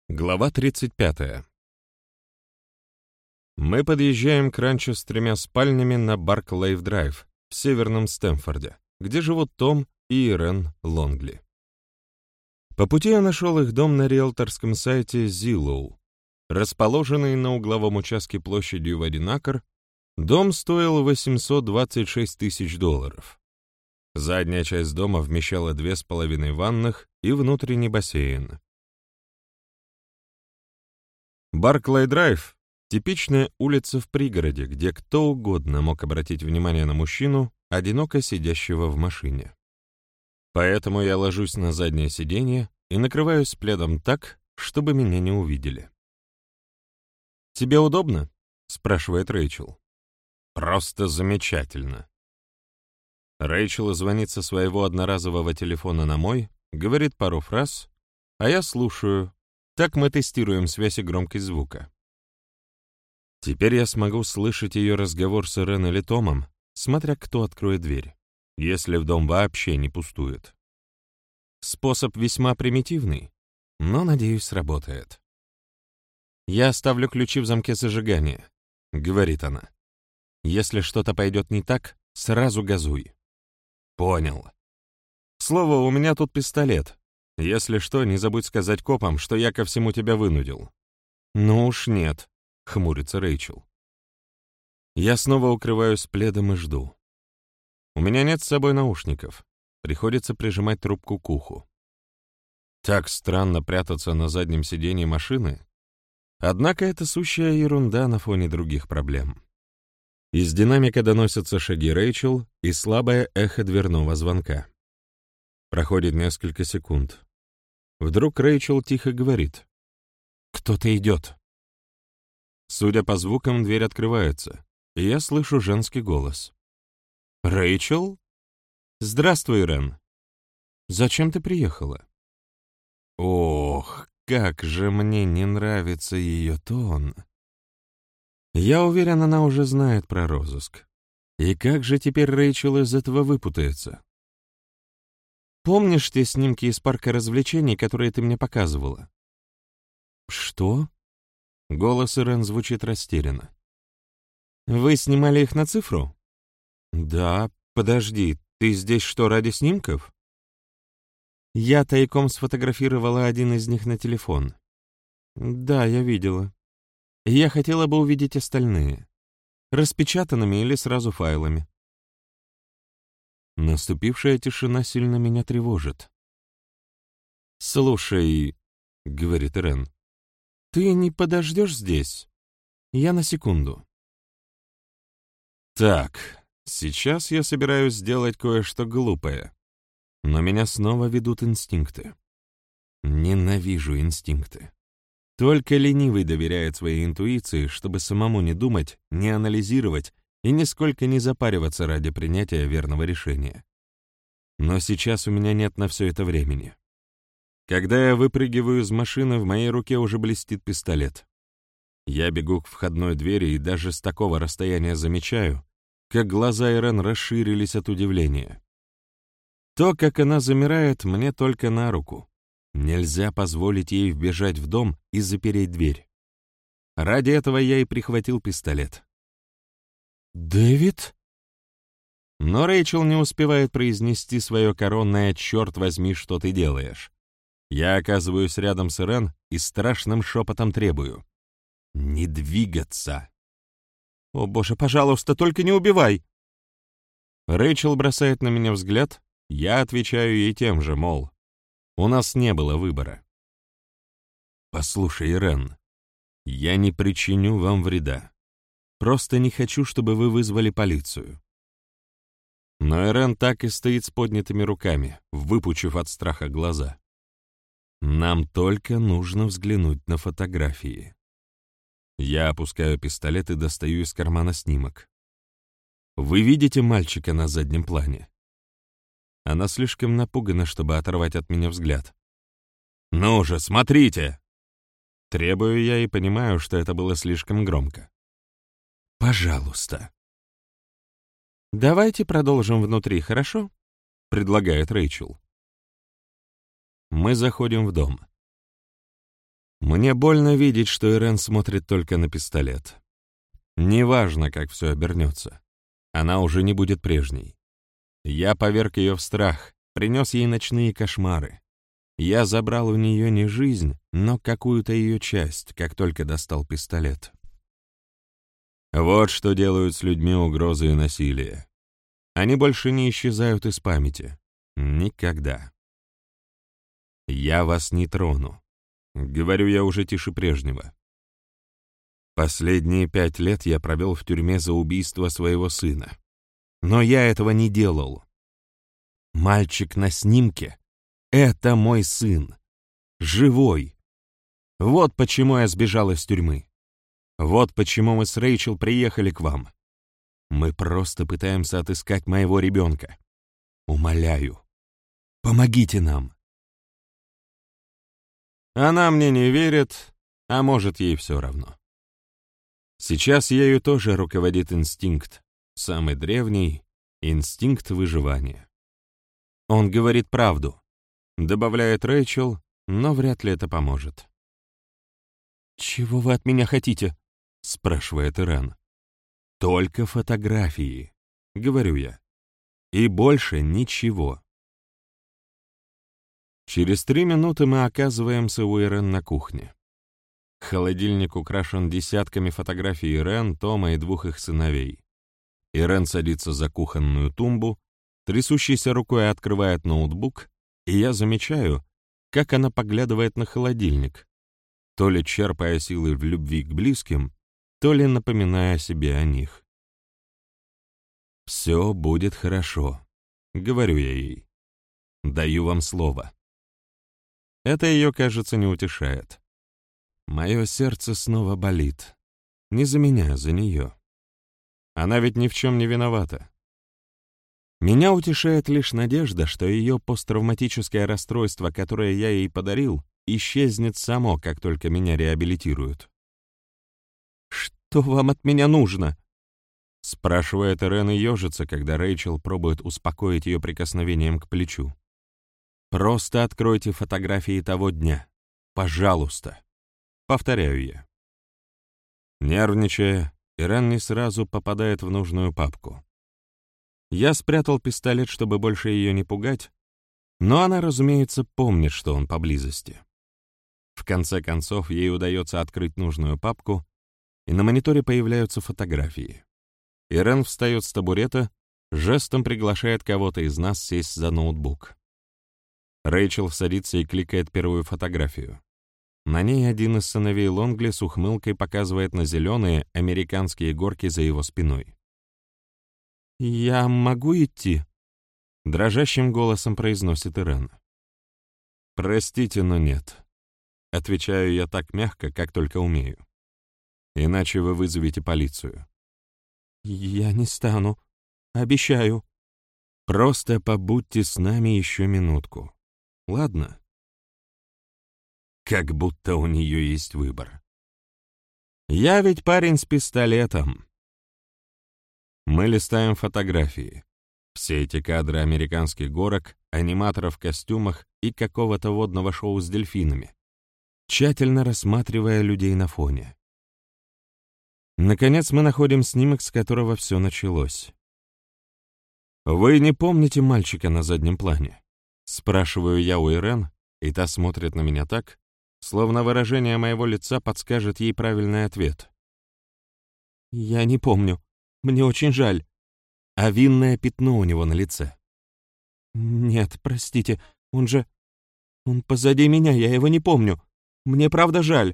Глава 35. Мы подъезжаем к ранчо с 3 спальнями на Барклейв-драйв в северном Стэмфорде, где живут Том и Ирен Лонгли. По пути я нашел их дом на риэлторском сайте Zillow. Расположенный на угловом участке площадью в 1 акр, дом стоил $826 тысяч. Задняя часть дома вмещала 2,5 ванных и внутренний бассейн. Барклей-драйв — типичная улица в пригороде, где кто угодно мог обратить внимание на мужчину, одиноко сидящего в машине. Поэтому я ложусь на заднее сиденье и накрываюсь пледом так, чтобы меня не увидели. «Тебе удобно?» — спрашивает Рэйчел. «Просто замечательно». Рэйчел звонит со своего одноразового телефона на мой, говорит пару фраз, а я слушаю. Так мы тестируем связь и громкость звука. Теперь я смогу слышать ее разговор с Ирен или Томом, смотря кто откроет дверь, если в дом вообще не пустует. Способ весьма примитивный, но, надеюсь, сработает. «Я оставлю ключи в замке зажигания», — говорит она. «Если что-то пойдет не так, сразу газуй». «Понял. Слово, у меня тут пистолет. Если что, не забудь сказать копам, что я ко всему тебя вынудил». «Ну уж нет», — хмурится Рэйчел. Я снова укрываюсь пледом и жду. У меня нет с собой наушников. Приходится прижимать трубку к уху. Так странно прятаться на заднем сиденье машины. Однако это сущая ерунда на фоне других проблем. Из динамика доносятся шаги Рэйчел и слабое эхо дверного звонка. Проходит несколько секунд. Вдруг Рэйчел тихо говорит: «Кто-то идет». Судя по звукам, дверь открывается, и я слышу женский голос. «Рэйчел? Здравствуй, Рен. Зачем ты приехала?» Ох, как же мне не нравится ее тон. Я уверен, она уже знает про розыск. И как же теперь Рэйчел из этого выпутается? «Помнишь те снимки из парка развлечений, которые ты мне показывала?» «Что?» Голос Ирен звучит растерянно. «Вы снимали их на цифру?» «Да, подожди, ты здесь что, ради снимков?» «Я тайком сфотографировала один из них на телефон». «Да, я видела. Я хотела бы увидеть остальные. Распечатанными или сразу файлами». Наступившая тишина сильно меня тревожит. «Слушай», — говорит Ирен, — «ты не подождешь здесь? Я на секунду». Так, сейчас я собираюсь сделать кое-что глупое, но меня снова ведут инстинкты. Ненавижу инстинкты. Только ленивый доверяет своей интуиции, чтобы самому не думать, не анализировать и нисколько не запариваться ради принятия верного решения. Но сейчас у меня нет на все это времени. Когда я выпрыгиваю из машины, в моей руке уже блестит пистолет. Я бегу к входной двери и даже с такого расстояния замечаю, как глаза Ирен расширились от удивления. То, как она замирает, мне только на руку. Нельзя позволить ей вбежать в дом и запереть дверь. Ради этого я и прихватил пистолет. «Дэвид?» Но Рэйчел не успевает произнести свое коронное «Черт возьми, что ты делаешь?». Я оказываюсь рядом с Ирен и страшным шепотом требую: «Не двигаться!» «О, Боже, пожалуйста, только не убивай!» Рэйчел бросает на меня взгляд, я отвечаю ей тем же, мол, у нас не было выбора. «Послушай, Ирен, я не причиню вам вреда. Просто не хочу, чтобы вы вызвали полицию». Но Ирен так и стоит с поднятыми руками, выпучив от страха глаза. «Нам только нужно взглянуть на фотографии». Я опускаю пистолет и достаю из кармана снимок. «Вы видите мальчика на заднем плане?» Она слишком напугана, чтобы оторвать от меня взгляд. «Ну же, смотрите!» Требую я и понимаю, что это было слишком громко. «Пожалуйста». «Давайте продолжим внутри, хорошо?» — предлагает Рэйчел. Мы заходим в дом. Мне больно видеть, что Ирен смотрит только на пистолет. Неважно, как все обернется. Она уже не будет прежней. Я поверг ее в страх, принес ей ночные кошмары. Я забрал у нее не жизнь, но какую-то ее часть, как только достал пистолет. Вот что делают с людьми угрозы и насилие. Они больше не исчезают из памяти. Никогда. «Я вас не трону», — говорю я уже тише прежнего. Последние 5 лет я провел в тюрьме за убийство своего сына. Но я этого не делал. Мальчик на снимке — это мой сын. Живой. Вот почему я сбежал из тюрьмы. Вот почему мы с Рэйчел приехали к вам. Мы просто пытаемся отыскать моего ребенка. Умоляю, помогите нам. Она мне не верит, а может, ей все равно. Сейчас ею тоже руководит инстинкт, самый древний — инстинкт выживания. Он говорит правду, добавляет Рэйчел, но вряд ли это поможет. «Чего вы от меня хотите?» — спрашивает Ирен. «Только фотографии», — говорю я. «И больше ничего». Через 3 минуты мы оказываемся у Ирен на кухне. Холодильник украшен десятками фотографий Ирен, Тома и 2 их сыновей. Ирен садится за кухонную тумбу, трясущейся рукой открывает ноутбук, и я замечаю, как она поглядывает на холодильник, то ли черпая силы в любви к близким, то ли напоминая себе о них. «Все будет хорошо», — говорю я ей. «Даю вам слово». Это ее, кажется, не утешает. Мое сердце снова болит. Не за меня, за нее. Она ведь ни в чем не виновата. Меня утешает лишь надежда, что ее посттравматическое расстройство, которое я ей подарил, исчезнет само, как только меня реабилитируют. «Что вам от меня нужно?» — спрашивает Ирен и ежится, когда Рэйчел пробует успокоить ее прикосновением к плечу. «Просто откройте фотографии того дня. Пожалуйста», — повторяю я. Нервничая, Ирен не сразу попадает в нужную папку. Я спрятал пистолет, чтобы больше ее не пугать, но она, разумеется, помнит, что он поблизости. В конце концов, ей удается открыть нужную папку, и на мониторе появляются фотографии. Ирен встает с табурета, жестом приглашает кого-то из нас сесть за ноутбук. Рэйчел садится и кликает первую фотографию. На ней один из сыновей Лонгли с ухмылкой показывает на зеленые американские горки за его спиной. «Я могу идти?» — дрожащим голосом произносит Ирен. «Простите, но нет», — отвечаю я так мягко, как только умею. «Иначе вы вызовете полицию». «Я не стану. Обещаю». «Просто побудьте с нами еще минутку. Ладно?» Как будто у нее есть выбор. Я ведь парень с пистолетом. Мы листаем фотографии. Все эти кадры американских горок, аниматоров в костюмах и какого-то водного шоу с дельфинами, тщательно рассматривая людей на фоне. Наконец мы находим снимок, с которого все началось. «Вы не помните мальчика на заднем плане?» — спрашиваю я у Ирен, и та смотрит на меня так, словно выражение моего лица подскажет ей правильный ответ. «Я не помню. Мне очень жаль». А винное пятно у него на лице. «Нет, простите, он позади меня, я его не помню. Мне правда жаль».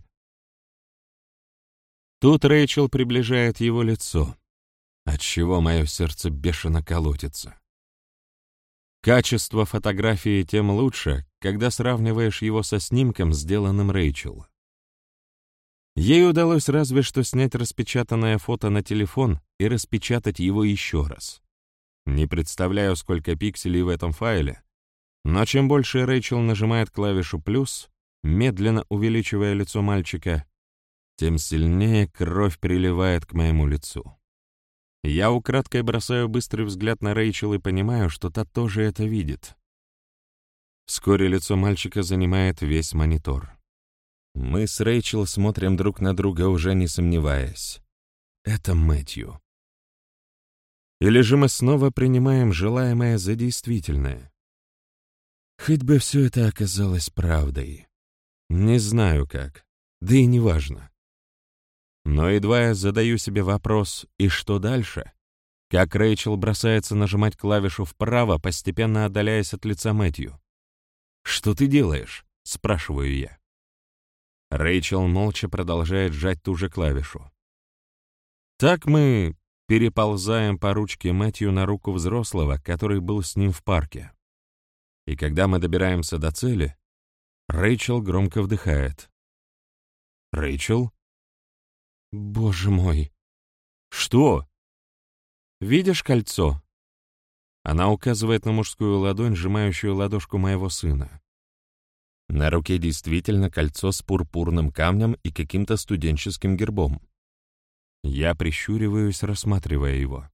Тут Рэйчел приближает его лицо, отчего мое сердце бешено колотится. Качество фотографии тем лучше, когда сравниваешь его со снимком, сделанным Рэйчел. Ей удалось разве что снять распечатанное фото на телефон и распечатать его еще раз. Не представляю, сколько пикселей в этом файле, но чем больше Рэйчел нажимает клавишу «плюс», медленно увеличивая лицо мальчика, тем сильнее кровь приливает к моему лицу. Я украдкой бросаю быстрый взгляд на Рэйчел и понимаю, что та тоже это видит. Вскоре лицо мальчика занимает весь монитор. Мы с Рэйчел смотрим друг на друга, уже не сомневаясь. Это Мэтью. Или же мы снова принимаем желаемое за действительное? Хоть бы все это оказалось правдой. Не знаю как, да и не важно. Но едва я задаю себе вопрос «и что дальше?», как Рэйчел бросается нажимать клавишу вправо, постепенно отдаляясь от лица Мэтью. «Что ты делаешь?» — спрашиваю я. Рэйчел молча продолжает сжать ту же клавишу. Так мы переползаем по ручке Мэтью на руку взрослого, который был с ним в парке. И когда мы добираемся до цели, Рэйчел громко вдыхает. «Рэйчел?» «Боже мой!» «Что?» «Видишь кольцо?» Она указывает на мужскую ладонь, сжимающую ладошку моего сына. На руке действительно кольцо с пурпурным камнем и каким-то студенческим гербом. Я прищуриваюсь, рассматривая его.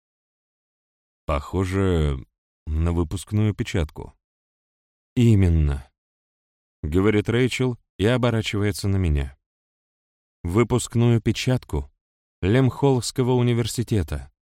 Похоже на выпускную печатку. «Именно», — говорит Рэйчел и оборачивается на меня. «Выпускную печатку Лемхоллского университета.